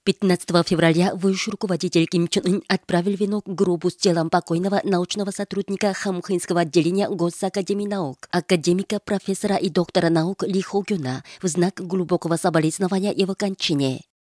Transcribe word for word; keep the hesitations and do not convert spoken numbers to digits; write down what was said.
пятнадцатого февраля высший руководитель Ким Чен Ын отправил венок к гробу с телом покойного научного сотрудника Хамхынского отделения Госакадемии наук, академика, профессора и доктора наук Ли Хо Гюна в знак глубокого соболезнования его кончине.